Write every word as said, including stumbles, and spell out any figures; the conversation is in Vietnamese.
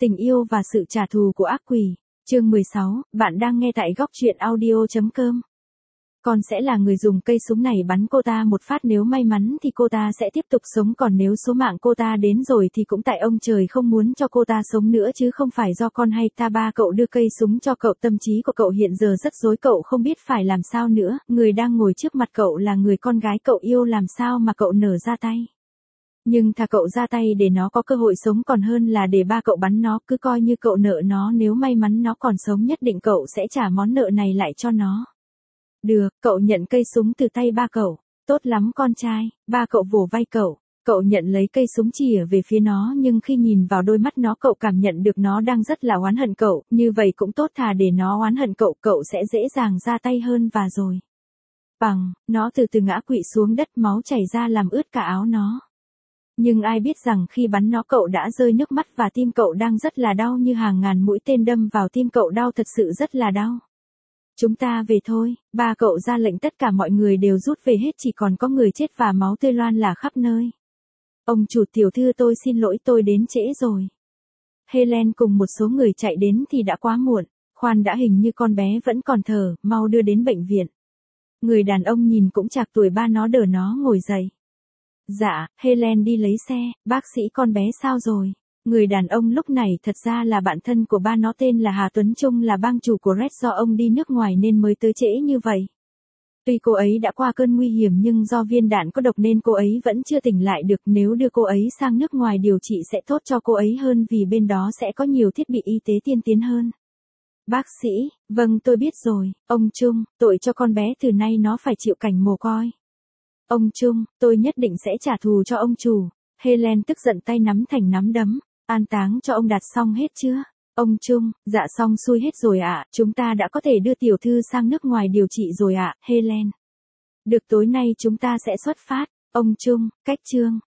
Tình yêu và sự trả thù của ác quỷ. Chương mười sáu, bạn đang nghe tại góc truyện audio chấm com. Con sẽ là người dùng cây súng này bắn cô ta một phát, nếu may mắn thì cô ta sẽ tiếp tục sống, còn nếu số mạng cô ta đến rồi thì cũng tại ông trời không muốn cho cô ta sống nữa chứ không phải do con hay ta. Ba cậu đưa cây súng cho cậu, tâm trí của cậu hiện giờ rất rối, cậu không biết phải làm sao nữa, người đang ngồi trước mặt cậu là người con gái cậu yêu, làm sao mà cậu nở ra tay. Nhưng thà cậu ra tay để nó có cơ hội sống còn hơn là để ba cậu bắn nó, cứ coi như cậu nợ nó, nếu may mắn nó còn sống nhất định cậu sẽ trả món nợ này lại cho nó. Được, cậu nhận cây súng từ tay ba cậu. Tốt lắm con trai, ba cậu vỗ vai cậu. Cậu nhận lấy cây súng chĩa về phía nó, nhưng khi nhìn vào đôi mắt nó cậu cảm nhận được nó đang rất là oán hận cậu, như vậy cũng tốt, thà để nó oán hận cậu, cậu sẽ dễ dàng ra tay hơn. Và rồi, bằng, nó từ từ ngã quỵ xuống đất, máu chảy ra làm ướt cả áo nó. Nhưng ai biết rằng khi bắn nó cậu đã rơi nước mắt và tim cậu đang rất là đau, như hàng ngàn mũi tên đâm vào tim cậu, đau thật sự rất là đau. Chúng ta về thôi, ba cậu ra lệnh tất cả mọi người đều rút về hết, chỉ còn có người chết và máu tươi loan là khắp nơi. Ông chủ, tiểu thư tôi xin lỗi, tôi đến trễ rồi. Helen cùng một số người chạy đến thì đã quá muộn. Khoan đã, hình như con bé vẫn còn thở, mau đưa đến bệnh viện. Người đàn ông nhìn cũng chạc tuổi ba nó, đỡ nó ngồi dậy. Dạ, Helen đi lấy xe. Bác sĩ, con bé sao rồi? Người đàn ông lúc này thật ra là bạn thân của ba nó, tên là Hà Tuấn Trung, là bang chủ của Red, do ông đi nước ngoài nên mới tới trễ như vậy. Tuy cô ấy đã qua cơn nguy hiểm nhưng do viên đạn có độc nên cô ấy vẫn chưa tỉnh lại được, nếu đưa cô ấy sang nước ngoài điều trị sẽ tốt cho cô ấy hơn, vì bên đó sẽ có nhiều thiết bị y tế tiên tiến hơn. Bác sĩ, vâng tôi biết rồi. Ông Trung, tội cho con bé, từ nay nó phải chịu cảnh mồ côi. Ông Trung, tôi nhất định sẽ trả thù cho ông chủ. Helen tức giận, tay nắm thành nắm đấm. An táng cho ông Đạt xong hết chưa? Ông Trung, dạ xong xuôi hết rồi ạ, chúng ta đã có thể đưa tiểu thư sang nước ngoài điều trị rồi ạ. Helen. Được, tối nay chúng ta sẽ xuất phát. Ông Trung, cách chương.